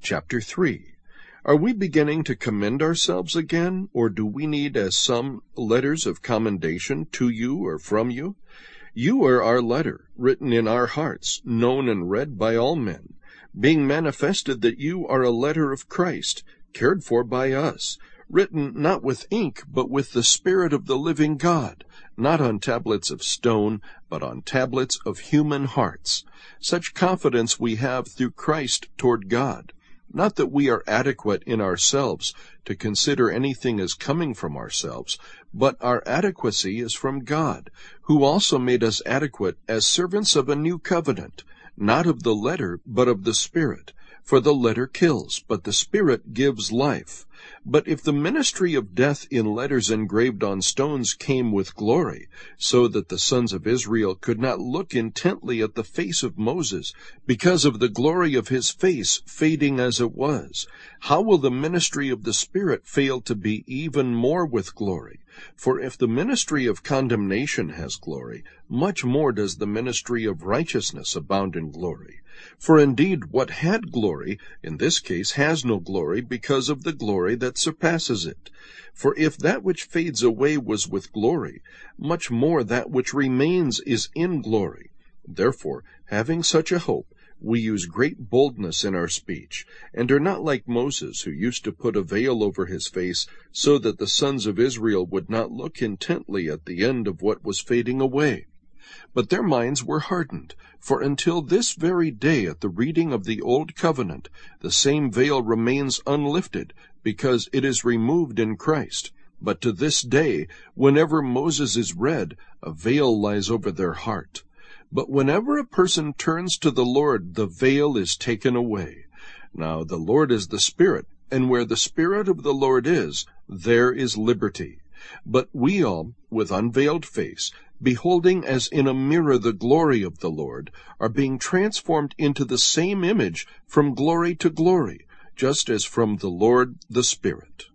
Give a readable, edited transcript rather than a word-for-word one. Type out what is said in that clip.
Chapter 3. Are we beginning to commend ourselves again, or do we need, as some, letters of commendation to you or from you? You are our letter, written in our hearts, known and read by all men, being manifested that you are a letter of Christ, cared for by us, written not with ink, but with the Spirit of the living God, not on tablets of stone, but on tablets of human hearts. Such confidence we have through Christ toward God. Not that we are adequate in ourselves to consider anything as coming from ourselves, but our adequacy is from God, who also made us adequate as servants of a new covenant, not of the letter, but of the Spirit. For the letter kills, but the Spirit gives life. But if the ministry of death in letters engraved on stones came with glory, so that the sons of Israel could not look intently at the face of Moses, because of the glory of his face fading as it was, how will the ministry of the Spirit fail to be even more with glory? For if the ministry of condemnation has glory, much more does the ministry of righteousness abound in glory. For indeed what had glory, in this case has no glory, because of the glory that surpasses it. For if that which fades away was with glory, much more that which remains is in glory. Therefore, having such a hope, we use great boldness in our speech, and are not like Moses, who used to put a veil over his face, so that the sons of Israel would not look intently at the end of what was fading away. But their minds were hardened, for until this very day at the reading of the Old Covenant, the same veil remains unlifted, because it is removed in Christ. But to this day, whenever Moses is read, a veil lies over their heart. But whenever a person turns to the Lord, the veil is taken away. Now the Lord is the Spirit, and where the Spirit of the Lord is, there is liberty. But we all, with unveiled face, beholding as in a mirror the glory of the Lord, are being transformed into the same image from glory to glory, just as from the Lord the Spirit.